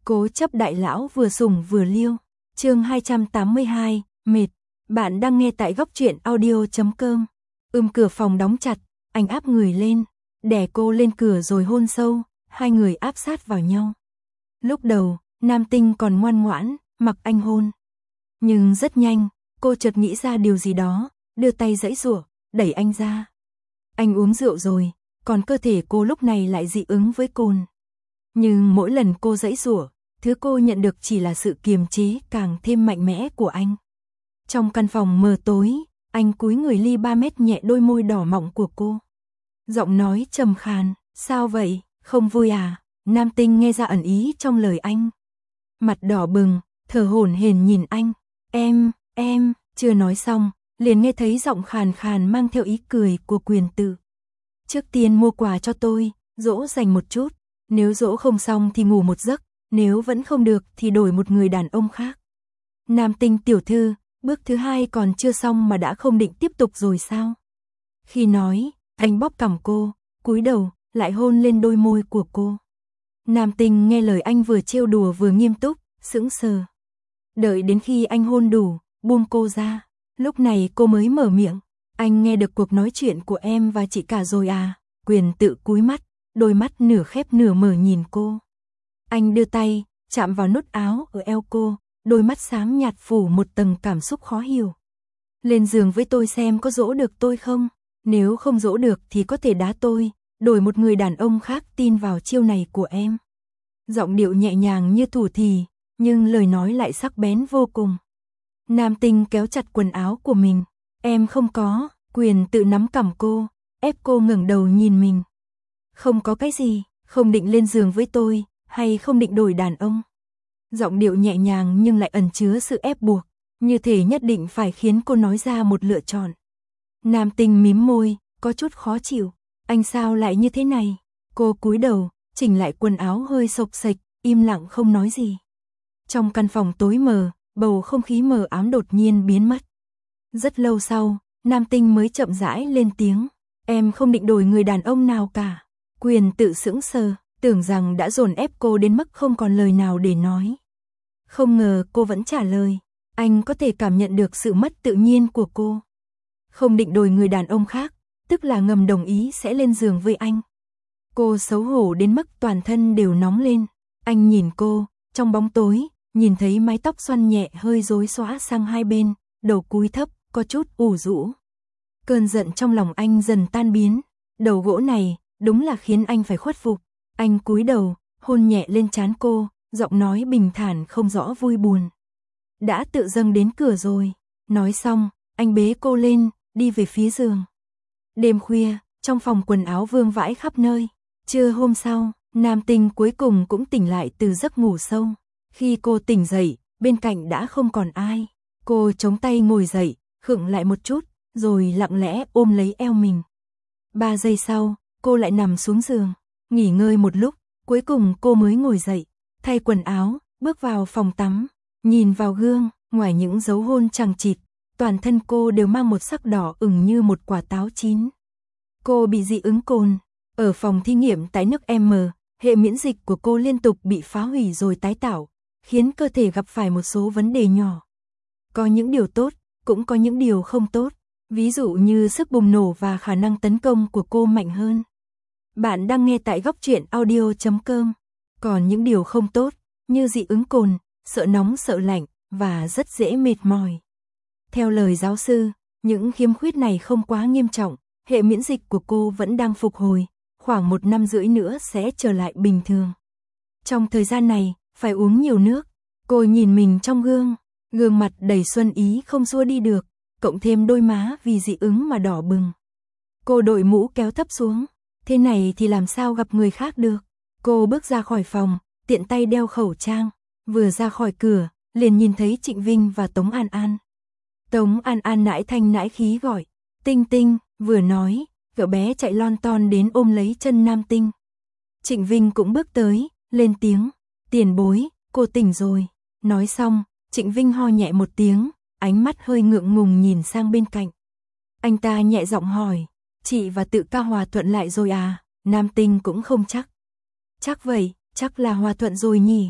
Cố chấp đại lão vừa sủng vừa liêu. Chương 282, mệt. Bạn đang nghe tại góc truyện audio.com. Cửa phòng đóng chặt, anh áp người lên, đè cô lên cửa rồi hôn sâu, hai người áp sát vào nhau. Lúc đầu, Nam Tinh còn ngoan ngoãn, mặc anh hôn. Nhưng rất nhanh, cô chợt nghĩ ra điều gì đó, đưa tay giãy giụa, đẩy anh ra. Anh uống rượu rồi, còn cơ thể cô lúc này lại dị ứng với cồn. Nhưng mỗi lần cô giãy giụa, thứ cô nhận được chỉ là sự kiềm chế càng thêm mạnh mẽ của anh. Trong căn phòng mờ tối, anh cúi người ly 3 mét nhẹ đôi môi đỏ mọng của cô. Giọng nói trầm khàn, sao vậy, không vui à? Nam Tinh nghe ra ẩn ý trong lời anh. Mặt đỏ bừng, thở hổn hển nhìn anh. Em, chưa nói xong, liền nghe thấy giọng khàn khàn mang theo ý cười của Quyền Tự. Trước tiên mua quà cho tôi, dỗ dành một chút, nếu dỗ không xong thì ngủ một giấc, nếu vẫn không được thì đổi một người đàn ông khác. Nam Tinh tiểu thư, bước thứ 2 còn chưa xong mà đã không định tiếp tục rồi sao? Khi nói, anh bóp cằm cô, cúi đầu, lại hôn lên đôi môi của cô. Nam Tinh nghe lời anh vừa trêu đùa vừa nghiêm túc, sững sờ. Đợi đến khi anh hôn đủ, buông cô ra, lúc này cô mới mở miệng. Anh nghe được cuộc nói chuyện của em và chị cả rồi à? Quyền Tự cúi mắt, đôi mắt nửa khép nửa mở nhìn cô. Anh đưa tay, chạm vào nút áo ở eo cô, đôi mắt xám nhạt phủ một tầng cảm xúc khó hiểu. Lên giường với tôi xem có dỗ được tôi không? Nếu không dỗ được thì có thể đá tôi, đổi một người đàn ông khác tin vào chiêu này của em. Giọng điệu nhẹ nhàng như thủ thỉ, nhưng lời nói lại sắc bén vô cùng. Nam Tinh kéo chặt quần áo của mình. Em không có. Quyền Tự nắm cằm cô, ép cô ngẩng đầu nhìn mình. Không có cái gì, không định lên giường với tôi, hay không định đổi đàn ông. Giọng điệu nhẹ nhàng nhưng lại ẩn chứa sự ép buộc, như thể nhất định phải khiến cô nói ra một lựa chọn. Nam Tinh mím môi, có chút khó chịu. Anh sao lại như thế này? Cô cúi đầu, chỉnh lại quần áo hơi xộc xệch, im lặng không nói gì. Trong căn phòng tối mờ, bầu không khí mờ ám đột nhiên biến mất. Rất lâu sau, Nam Tinh mới chậm rãi lên tiếng. Em không định đổi người đàn ông nào cả. Quyền Tự sững sờ, tưởng rằng đã dồn ép cô đến mức không còn lời nào để nói. Không ngờ cô vẫn trả lời. Anh có thể cảm nhận được sự mất tự nhiên của cô. Không định đổi người đàn ông khác, tức là ngầm đồng ý sẽ lên giường với anh. Cô xấu hổ đến mức toàn thân đều nóng lên. Anh nhìn cô, trong bóng tối, nhìn thấy mái tóc xoăn nhẹ hơi rối xõa sang hai bên, đầu cúi thấp, có chút ủ rũ. Cơn giận trong lòng anh dần tan biến. Đầu gỗ này, đúng là khiến anh phải khuất phục. Anh cúi đầu, hôn nhẹ lên trán cô, giọng nói bình thản không rõ vui buồn. Đã tự dâng đến cửa rồi. Nói xong, anh bế cô lên, đi về phía giường. Đêm khuya, trong phòng quần áo vương vãi khắp nơi. Trưa hôm sau, Nam Tinh cuối cùng cũng tỉnh lại từ giấc ngủ sâu. Khi cô tỉnh dậy, bên cạnh đã không còn ai. Cô chống tay ngồi dậy, khựng lại một chút, rồi lặng lẽ ôm lấy eo mình. 3 giây sau, cô lại nằm xuống giường, nghỉ ngơi một lúc, cuối cùng cô mới ngồi dậy, thay quần áo, bước vào phòng tắm, nhìn vào gương, ngoài những dấu hôn chằng chịt, toàn thân cô đều mang một sắc đỏ ửng như một quả táo chín. Cô bị dị ứng cồn. Ở phòng thí nghiệm tại nước M, hệ miễn dịch của cô liên tục bị phá hủy rồi tái tạo, khiến cơ thể gặp phải một số vấn đề nhỏ. Có những điều tốt, cũng có những điều không tốt, ví dụ như sức bùng nổ và khả năng tấn công của cô mạnh hơn. Bạn đang nghe tại góc truyện audio.com. Còn những điều không tốt, như dị ứng cồn, sợ nóng sợ lạnh, và rất dễ mệt mỏi. Theo lời giáo sư, những khiếm khuyết này không quá nghiêm trọng, hệ miễn dịch của cô vẫn đang phục hồi, khoảng 1 năm rưỡi nữa sẽ trở lại bình thường. Trong thời gian này, phải uống nhiều nước. Cô nhìn mình trong gương, gương mặt đầy xuân ý không xua đi được, cộng thêm đôi má vì dị ứng mà đỏ bừng. Cô đội mũ kéo thấp xuống, thế này thì làm sao gặp người khác được. Cô bước ra khỏi phòng, tiện tay đeo khẩu trang, vừa ra khỏi cửa, liền nhìn thấy Trịnh Vinh và Tống An An. Tống An An nãi thanh nãi khí gọi, Tinh Tinh, vừa nói, cậu bé chạy lon ton đến ôm lấy chân Nam Tinh. Trịnh Vinh cũng bước tới, lên tiếng, tiền bối, cô tỉnh rồi. Nói xong, Trịnh Vinh ho nhẹ một tiếng, ánh mắt hơi ngượng ngùng nhìn sang bên cạnh. Anh ta nhẹ giọng hỏi, chị và Tự ca hòa thuận lại rồi à? Nam Tinh cũng không chắc. Chắc vậy, chắc là hòa thuận rồi nhỉ.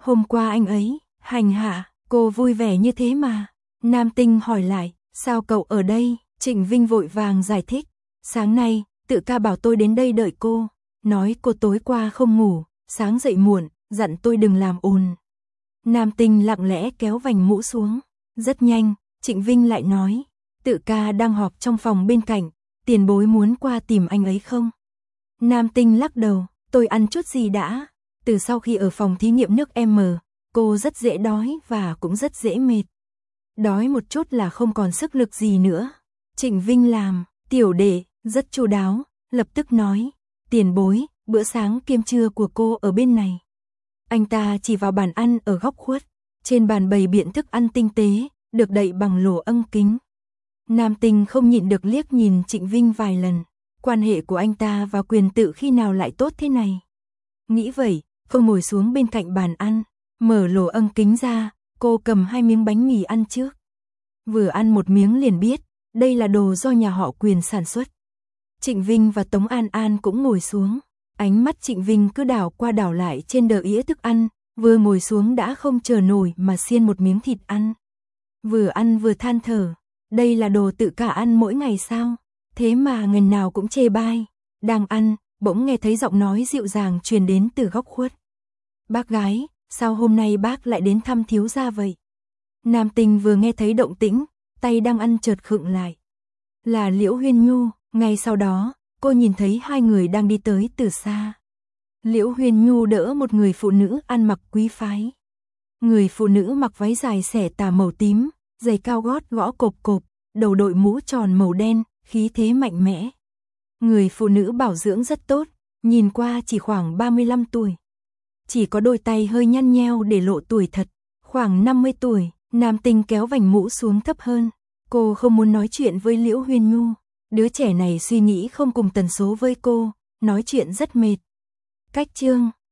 Hôm qua anh ấy hành hạ cô vui vẻ như thế mà. Nam Tinh hỏi lại, sao cậu ở đây? Trịnh Vinh vội vàng giải thích, sáng nay, Tự Ca bảo tôi đến đây đợi cô, nói cô tối qua không ngủ, sáng dậy muộn, dặn tôi đừng làm ồn. Nam Tinh lặng lẽ kéo vành mũ xuống, rất nhanh, Trịnh Vinh lại nói, Tự Ca đang họp trong phòng bên cạnh, tiền bối muốn qua tìm anh ấy không? Nam Tinh lắc đầu, tôi ăn chút gì đã, từ sau khi ở phòng thí nghiệm nước M, cô rất dễ đói và cũng rất dễ mệt. Đói một chút là không còn sức lực gì nữa. Trịnh Vinh làm, tiểu đệ, rất chu đáo, lập tức nói, tiền bối, bữa sáng kiêm trưa của cô ở bên này. Anh ta chỉ vào bàn ăn ở góc khuất, trên bàn bày biện thức ăn tinh tế, được đậy bằng lỗ âm kính. Nam Tinh không nhịn được liếc nhìn Trịnh Vinh vài lần, quan hệ của anh ta và Quyền Tự khi nào lại tốt thế này. Nghĩ vậy, cô ngồi xuống bên cạnh bàn ăn, mở lỗ âm kính ra, cô cầm 2 miếng bánh mì ăn trước. Vừa ăn một miếng liền biết, đây là đồ do nhà họ Quyền sản xuất. Trịnh Vinh và Tống An An cũng ngồi xuống, ánh mắt Trịnh Vinh cứ đảo qua đảo lại trên đĩa thức ăn, vừa ngồi xuống đã không chờ nổi mà xiên một miếng thịt ăn. Vừa ăn vừa than thở, đây là đồ Tự Ca ăn mỗi ngày sao, thế mà ngày nào cũng chê bai. Đang ăn, bỗng nghe thấy giọng nói dịu dàng truyền đến từ góc khuất. Bác gái, sao hôm nay bác lại đến thăm thiếu gia vậy? Nam Tinh vừa nghe thấy động tĩnh, tay đang ăn chợt khựng lại. Là Liễu Huyên Nhu, ngay sau đó, cô nhìn thấy hai người đang đi tới từ xa. Liễu Huyên Nhu đỡ một người phụ nữ ăn mặc quý phái. Người phụ nữ mặc váy dài xẻ tà màu tím, giày cao gót gõ cộp cộp, đầu đội mũ tròn màu đen, khí thế mạnh mẽ. Người phụ nữ bảo dưỡng rất tốt, nhìn qua chỉ khoảng 35 tuổi. Chỉ có đôi tay hơi nhăn nheo để lộ tuổi thật, khoảng 50 tuổi. Nam Tinh kéo vành mũ xuống thấp hơn. Cô không muốn nói chuyện với Liễu Huyên Nhu. Đứa trẻ này suy nghĩ không cùng tần số với cô, nói chuyện rất mệt. Cách chương